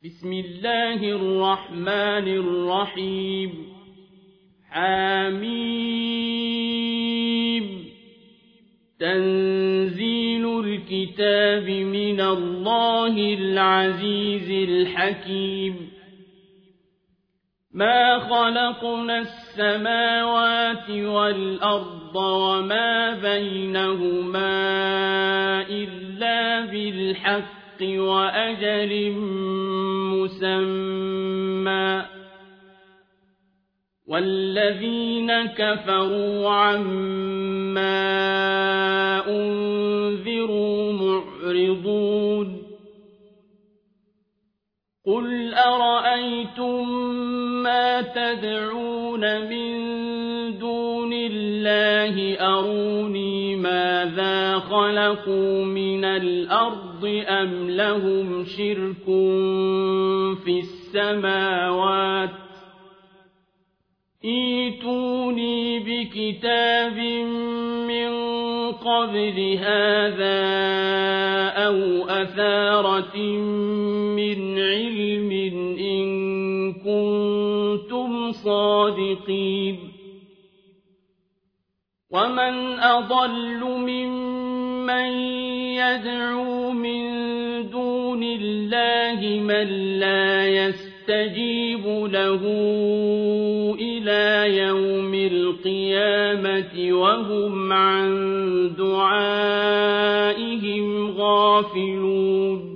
بسم الله الرحمن الرحيم حميم تنزيل الكتاب من الله العزيز الحكيم ما خلقنا السماوات والأرض وما بينهما إلا بالحق وأجل مسمى والذين كفروا عما أنذروا معرضون قل أرأيتم ما تدعون من دون الله أروني ماذا خلقوا من الأرض أم لهم شرك في السماوات ائتوني بكتاب من قبل هذا أو أثارة من علم إن كنتم صادقين ومن أضل ممن يدعو من دون الله من لا يستجيب له إلى يوم القيامة وهم عن دعائهم غافلون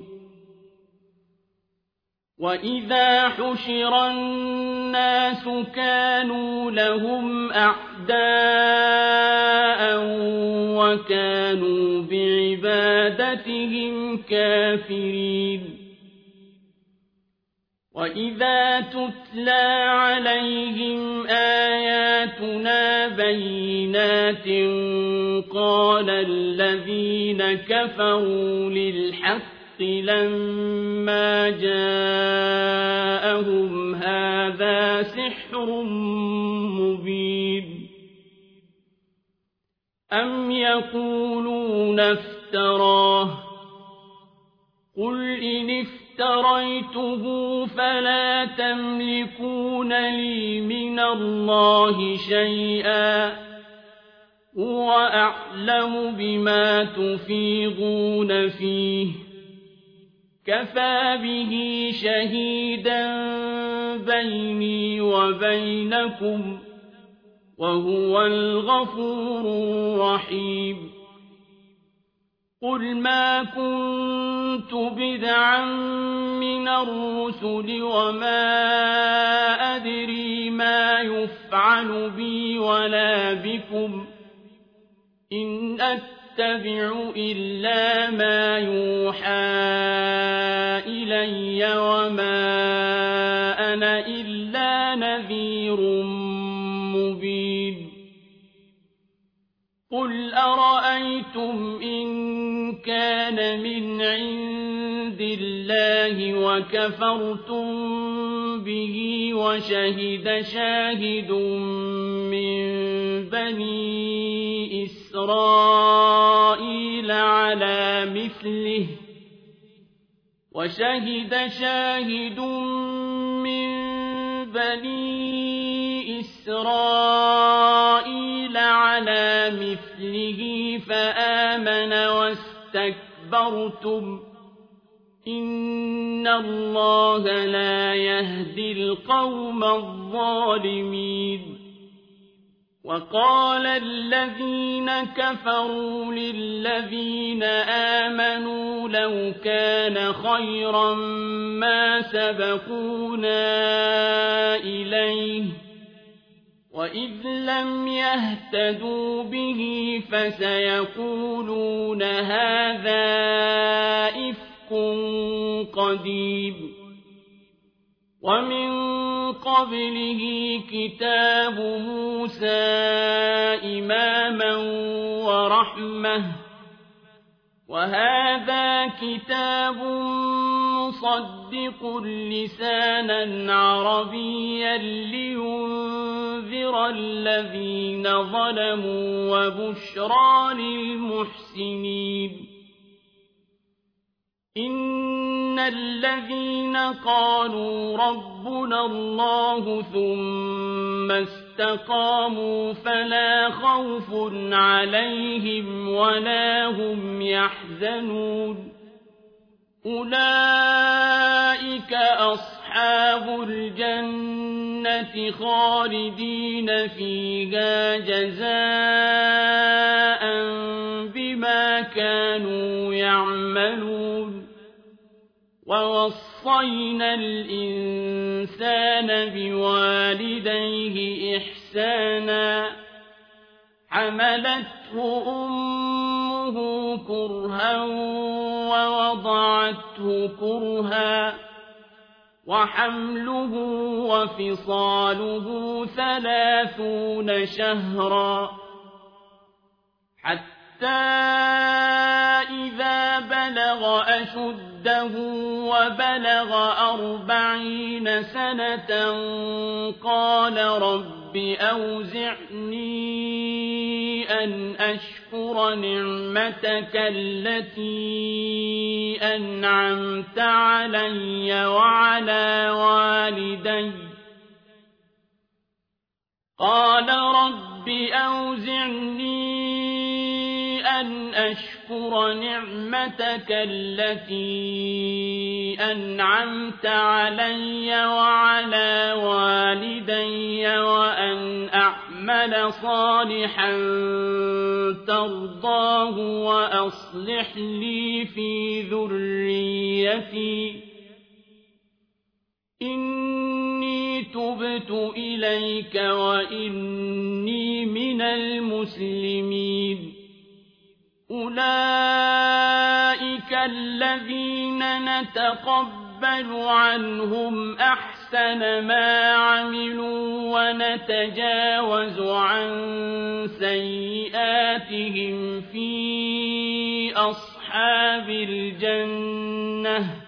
وإذا حشر الناس كانوا لهم أعداء وكانوا بعبادتهم كافرين وإذا تتلى عليهم آياتنا بينات قال الذين كفروا للحق لما جاءهم هذا سحر مبين أم يقولون افتراه قل إن افتريته فلا تملكون لي من الله شيئا هو أعلم بما تفيضون فيه كفى به شهيدا بيني وبينكم وهو الغفور الرحيم قل ما كنت بدعا من الرسل وما أدري ما يفعل بي ولا بكم إن أتبع إلا ما يوحى إلي وما أنا إلا نذير مبين قل أرأيتم إن كان من عند الله وكفرتم به وشهد شاهد من بني إسرائيل على مثله فآمن واستكبرتم إن الله لا يهدي القوم الظالمين وقال الذين كفروا للذين آمنوا لو كان خيرا ما سبقونا إليه وإذ لم يهتدوا به فسيقولون هذا إفك قديم ومن قبله كتاب موسى إماما ورحمة وهذا كتاب مصدق لسانا عربيا لينذر الذين ظلموا وبشرى للمحسنين إن الذين قالوا ربنا الله ثم استقاموا فلا خوف عليهم ولا هم يحزنون أولئك أصحاب الجنة خالدين فيها جزاء بما كانوا يعملون ووصينا الإنسان بوالديه إحسانا حملته أمه كرها ووضعته كرها وحمله وفصاله 30 شهرا حتى إذا بلغ أشده وبلغ 40 سنة قال رب أوزعني أن أشكر نعمتك التي أنعمت علي وعلى والدي قال رب أوزعني أن أشكر نعمتك التي أنعمت علي وعلى والدي وأن أعمل صالحا ترضاه وأصلح لي في ذريتي إني تبت إليك وإني من المسلمين أولئك الذين نتقبل عنهم أحسن ما عملوا ونتجاوز عن سيئاتهم في أصحاب الجنة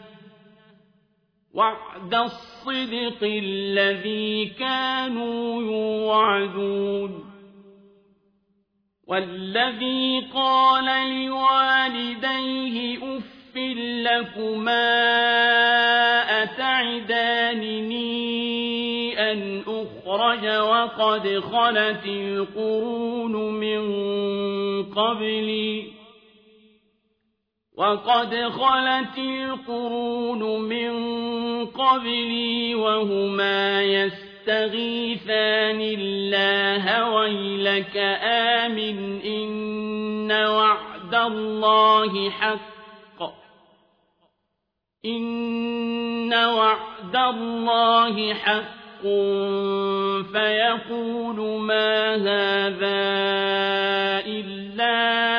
وعد الصدق الذي كانوا يوعدون والذي قال لوالديه أف لكما أتعدانني أن أخرج وقد خلت القرون من قبلي وهما يستغيثان الله ويلك آمن إن وعد الله حق فيقول ما هذا إلا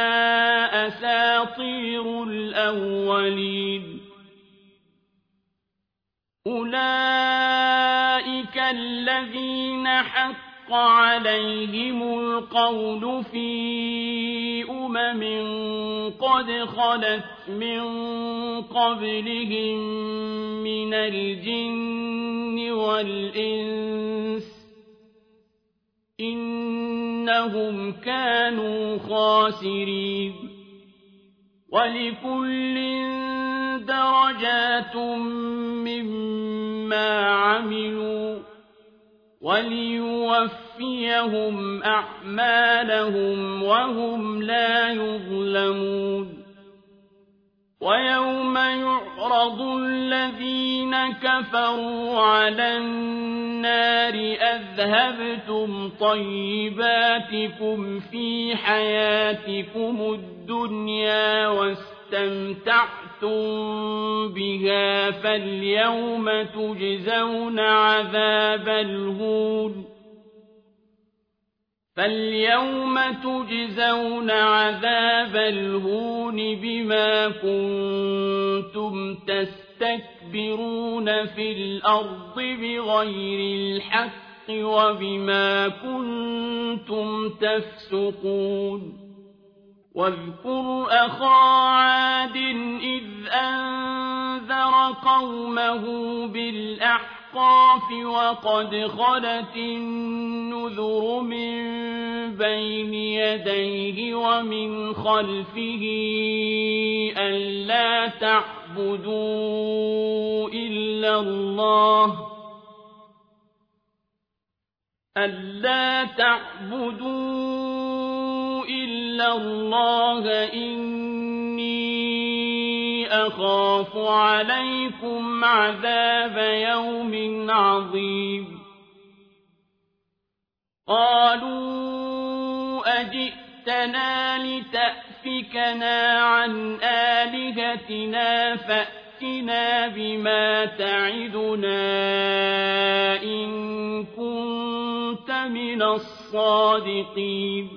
أساطير الأولين أولئك الذين حق عليهم القول في قد خلت من قبلهم من الجن والإنس إنهم كانوا خاسرين ولكل درجات مما عملوا وليوفيهم أعمالهم وهم لا يظلمون ويوم يعرض الذين كفروا على النار أذهبتم طيباتكم في حياتكم الدنيا واستمتعتم بها فاليوم تجزون عذاب الهون بما كنتم تستكبرون في الأرض بغير الحق وبما كنتم تفسقون واذكر أخا عاد إذ أنذر قومه بالأحقاف وقد خلت النذر من بين يديه ومن خلفه ألا تعبدوا إلا الله إني أخاف عليكم عذاب يوم عظيم قالوا أجئتنا لتأفكنا عن آلهتنا فأتنا بما تعدنا إن كنت من الصادقين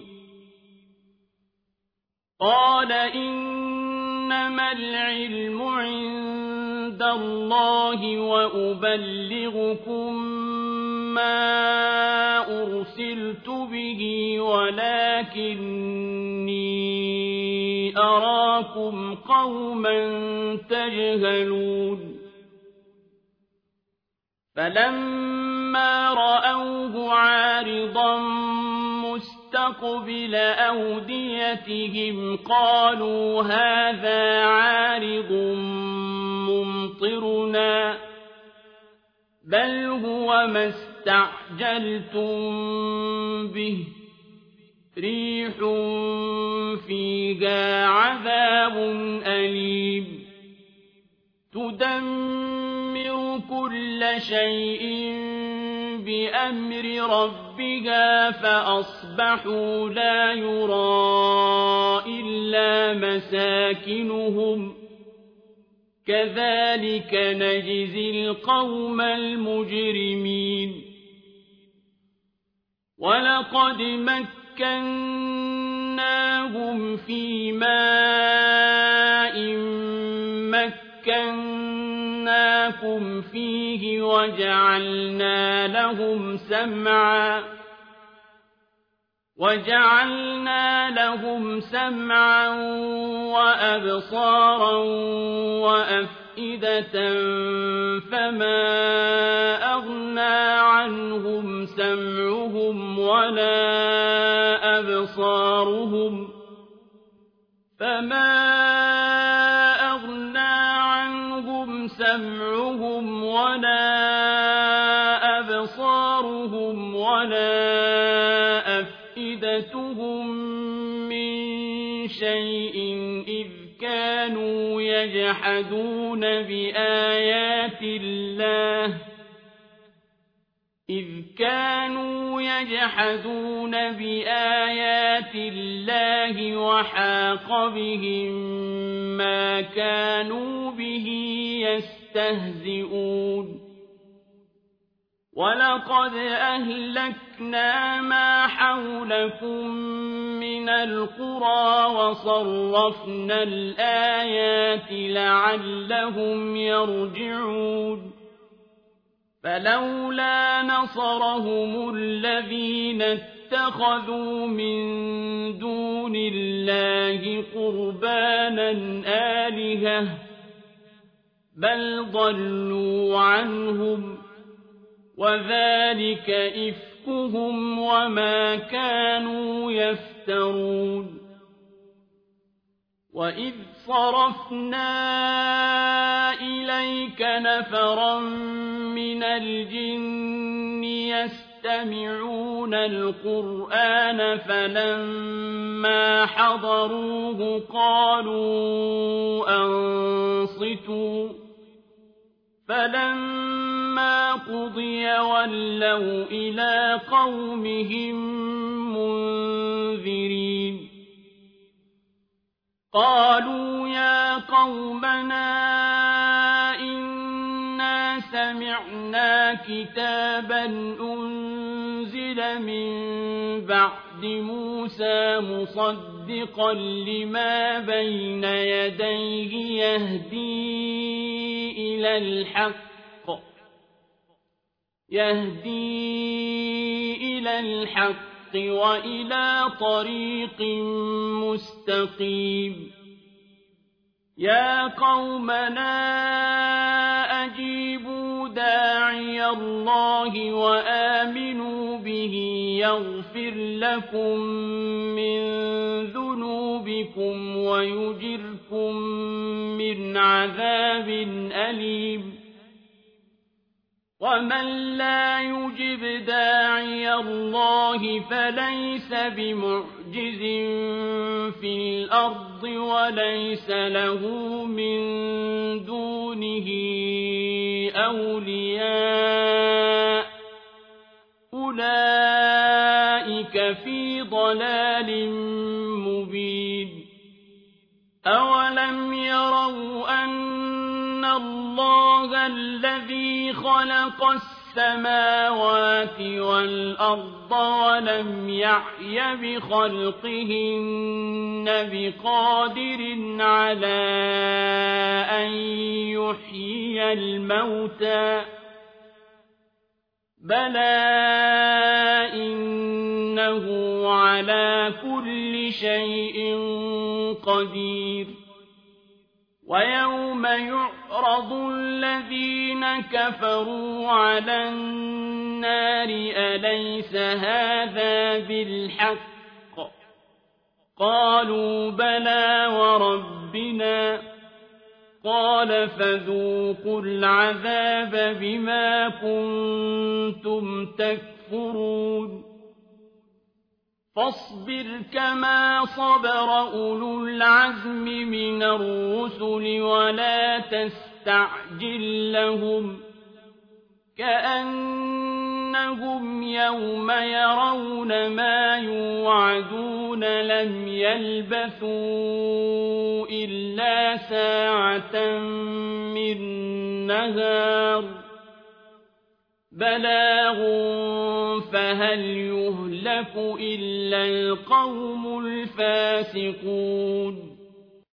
قال إنما العلم عند الله وأبلغكم ما أرسلت به ولكني أراكم قوما تجهلون فلما رأوه عارضا مستقبل أوديتهم قالوا هذا عارض ممطرنا بل هو ما استعجلتم به ريح فيها عذاب أليم تدمر كل شيء بأمر ربها فأصبحوا لا يرى إلا مساكنهم كذلك نجزي القوم المجرمين ولقد مكناهم في ماء مكناكم فيه وجعلنا لهم سمعا وأبصارا وأفئدة فما أغنى عنهم سمعهم ولا أبصارهم ولا أفئدتهم من شيء إذ كانوا يجحدون بآيات الله وحاق بهم ما كانوا به يستهزئون ولقد أهلكنا ما حولكم من القرى وصرفنا الآيات لعلهم يرجعون فلولا نصرهم الذين اتخذوا من دون الله قربانا آلهة بل ضلوا عنهم وذلك إفكهم وما كانوا يفترون وإذ صرفنا إليك نفرا من الجن يستمعون القرآن فلما حضروه قالوا أنصتوا فلما قضي ولوا إلى قومهم منذرين قالوا يا قومنا إنا سمعنا كتابا أنزل من بعد موسى مصدقا لما بين يديه يهدي إلى الحق وإلى طريق مستقيم يا قومنا أجيبوا داعي الله وآمنوا به يغفر لكم من ذنوبكم ويجركم من عذاب أليم ومن لا يجب داعي الله فليس بمعجز في الأرض وليس له من دونه أولياء أولئك في ضلال مبين أولم يروا أن الله الذي خلق السماوات والأرض ولم يعي بخلقهن بقادر على أن يحيي الموتى بلى إنه على كل شيء قدير ويوم يعرض الذين كفروا على النار أليس هذا بالحق قالوا بلى وربنا قال فذوقوا العذاب بما كنتم تكفرون فاصبر كما صبر أولو العزم من الرسل ولا تستعجل لهم كأنهم يوم يرون ما يوعدون لم يلبثوا إلا ساعة من نهار بلاغ فهل يهلك إلا القوم الفاسقون